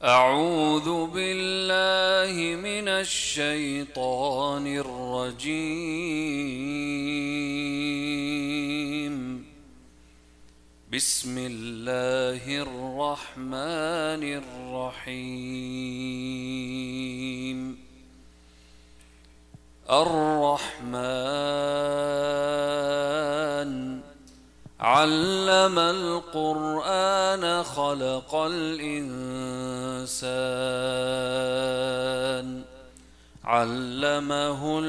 أعوذ بالله من الشيطان الرجيم. بسم الله الرحمن الرحيم. الرحمن علم القرآن خلق الإنسان علمه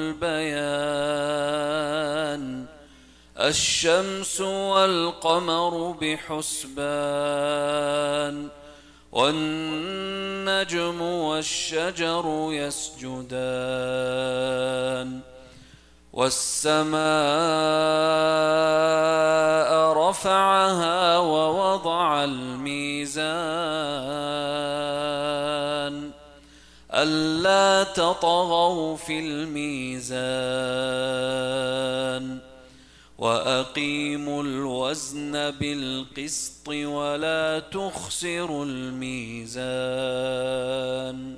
البيان الشمس والقمر بحسبان والنجم والشجر يسجدان والسماء رفعها ووضع الميزان ألا تطغوا في الميزان وأقيموا الوزن بالقسط ولا تخسروا الميزان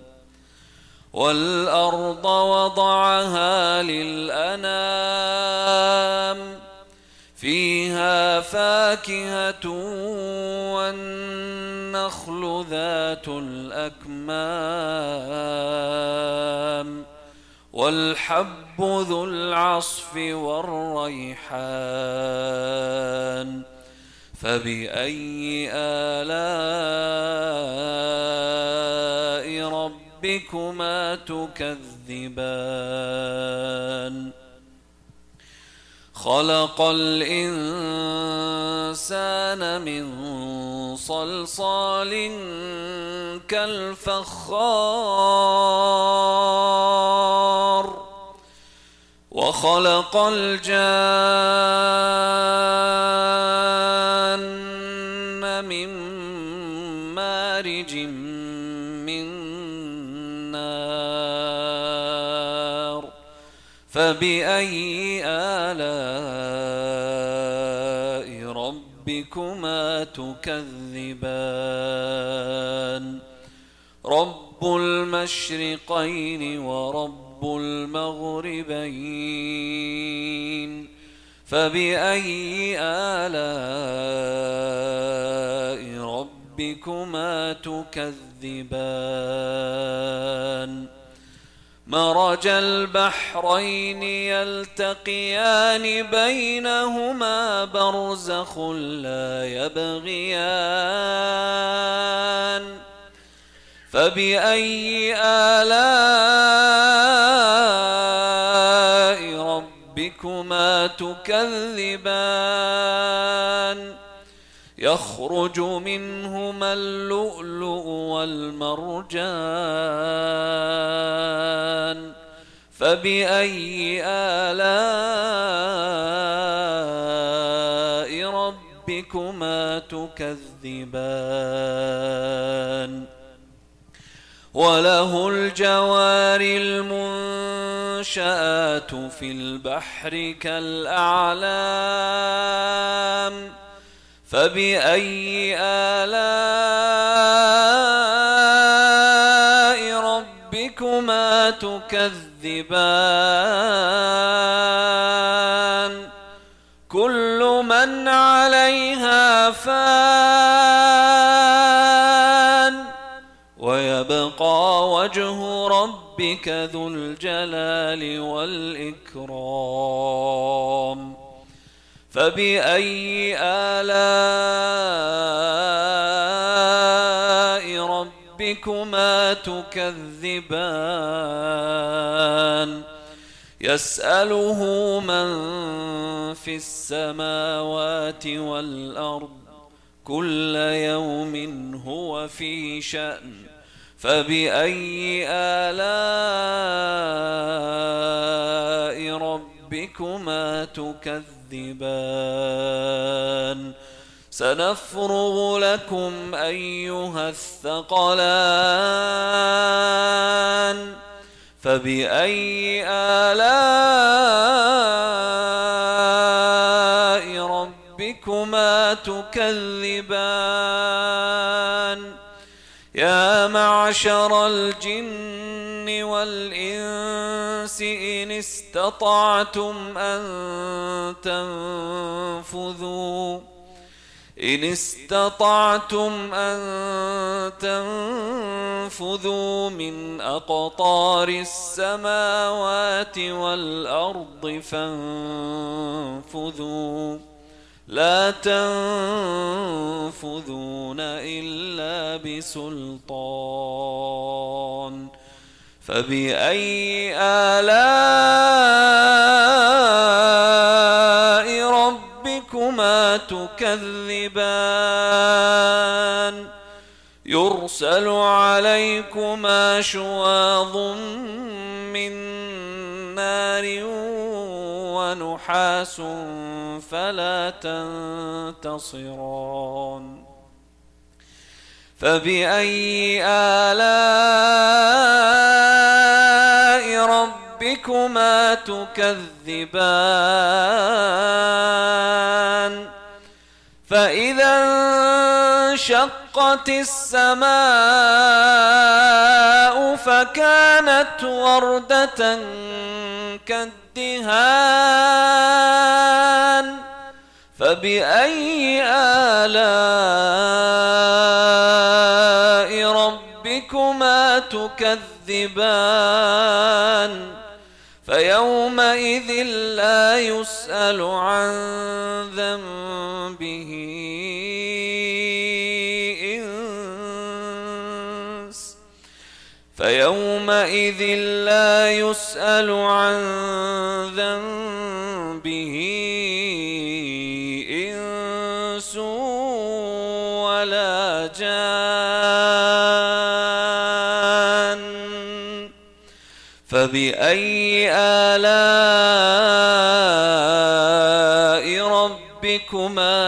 والأرض وضعها للأنام فيها فاكهة والنخل ذات الأكمام والحب ذو العصف والريحان فبأي آلاء ربكما تكذبان خلق الإنسان من صلصال كالفخار وخلق الجان من مارج من نار فبأي آلاء ربكما تكذبان رب المشرقين ورب المغربين فبأي آلاء ربكما تكذبان مرج البحرين يلتقيان بينهما برزخ لا يبغيان فبأي آلاء ربكما تكذبان يخرج منهما اللؤلؤ والمرجان فبأي آلاء ربكما تكذبان وله الجوار المنشآت في البحر كالأعلام فبأي آلاء ربكما تكذبان كل من عليها فان ويبقى وجه ربك ذو الجلال والإكرام فبأي آلاء ربكما تكذبان يسأله من في السماوات والأرض كل يوم هو في شأن فبأي آلاء ربكما تكذبان سنفرغ لكم أيها الثقلان فبأي آلاء ربكما تكذبان يا معشر الجن والإنس إن استطعتم أن تنفذوا من أقطار السماوات والأرض فانفذوا لا تنفذون إلا بسلطان فبأي آلاء ربكما تكذبان يرسل عليكما شواظ من نار ونحاس فلا تنتصران فبأي آلاء ربكما تكذبان فإذا انشقت السماء فكانت وردة كالدهان فبأي آلاء ربكما تكذبان فيومئذ لا يسأل عن ذنبه إنس ولا جان فبأي آلاء ربكما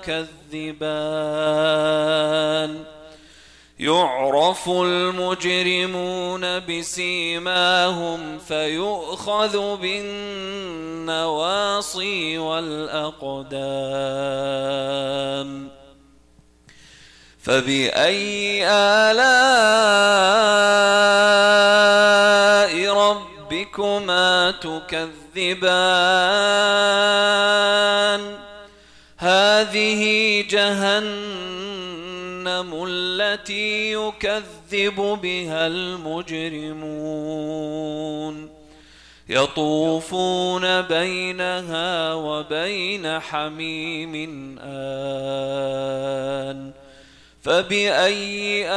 تكذبان يعرف المجرمون بسيماهم فيؤخذ بالنواصي والأقدام فبأي آلاء ربكما تكذبان هذه جهنم التي يكذب بها المجرمون يطوفون بينها وبين حميم آن فبأي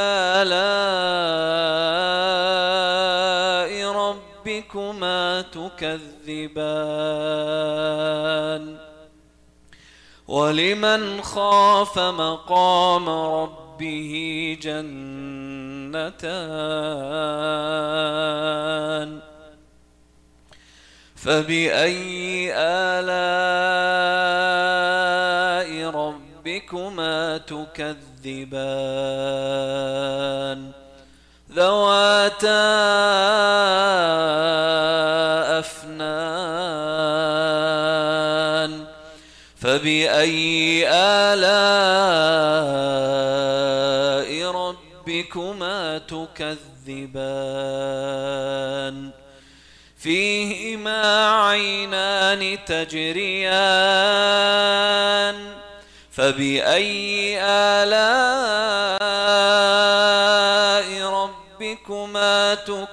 آلاء ربكما تكذبان ولمن خاف مقام ربه جنتان فبأي آلاء ربكما تكذبان ذواتا أفنان فبأي آلاء ربكما تكذبان فيهما عينان تجريان فبأي آلاء ربكما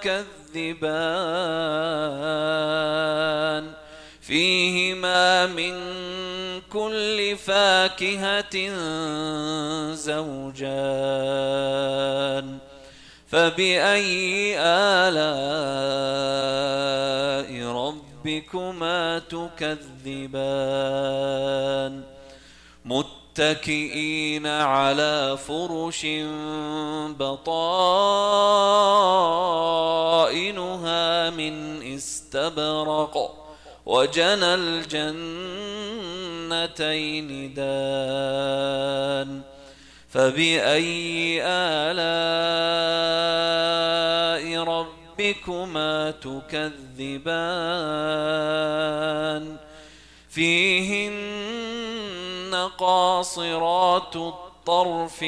تكذبان فيهما من كل فاكهة زوجان فبأي آلاء ربكما تكذبان متكئين على فرش بطائنها من استبرق وجنى الجنتين دان فبأي آلاء ربكما تكذبان فيهن قاصرات الطرف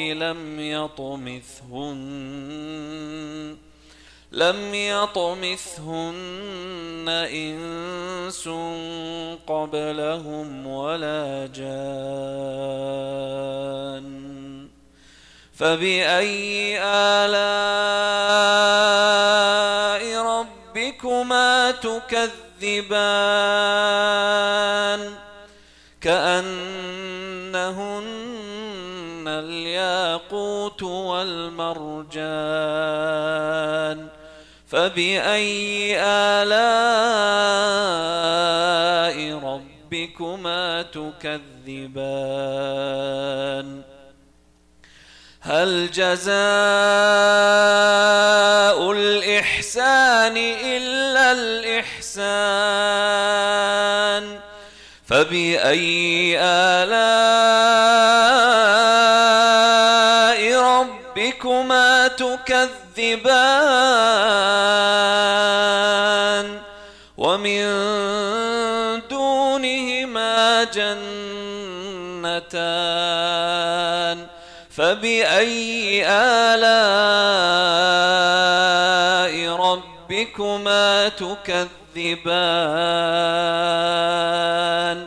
لم يطمثهن إنس قبلهم ولا جان فبأي آلاء ربكما تكذبان كأنهن الياقوت والمرجان فبأي آلاء ربكما تكذبان هل جزاء الإحسان إلا الإحسان فبأي آلاء ربكما تكذبان ومن دونهما جنتان فبأي آلاء ربكما تكذبان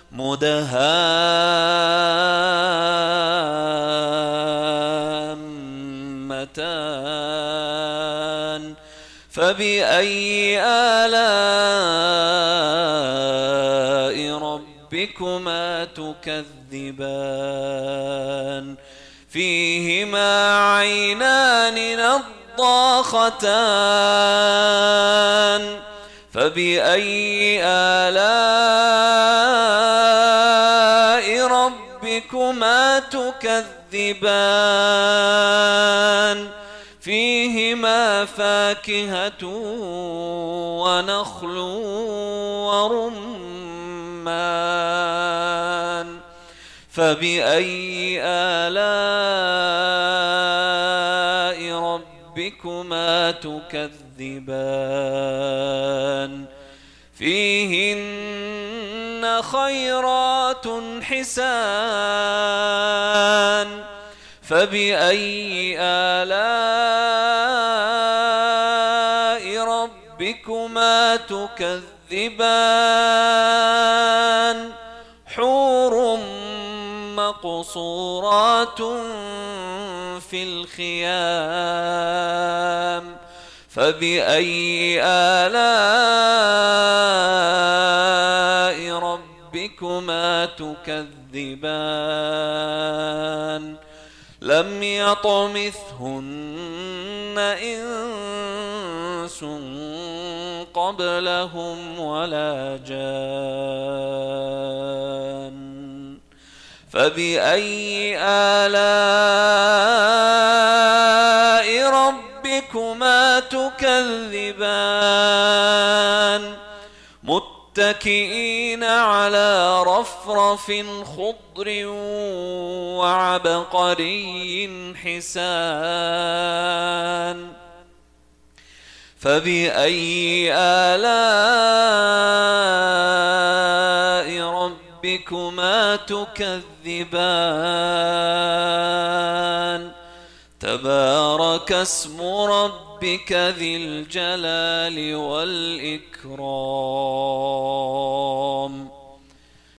مدهامتان فبأي آلاء ربكما تكذبان فيهما عينان نضاختان فبأي آلاء ربكما تكذبان فيهما فاكهة ونخل ورمان فبأي آلاء ربكما تكذبان فيهن خيرات حسان فبأي آلاء ربكما تكذبان حور مقصورات في الخيام فبأي آلاء ربكما تكذبان لم يطمثهن إنس قبلهم ولا جان فبأي آلاء ربكما تكذبان متكئين على رفرف خضر وعبقري حسان فبأي آلاء ربكما تكذبان تبارك اسم ربك ذي الجلال والإكرام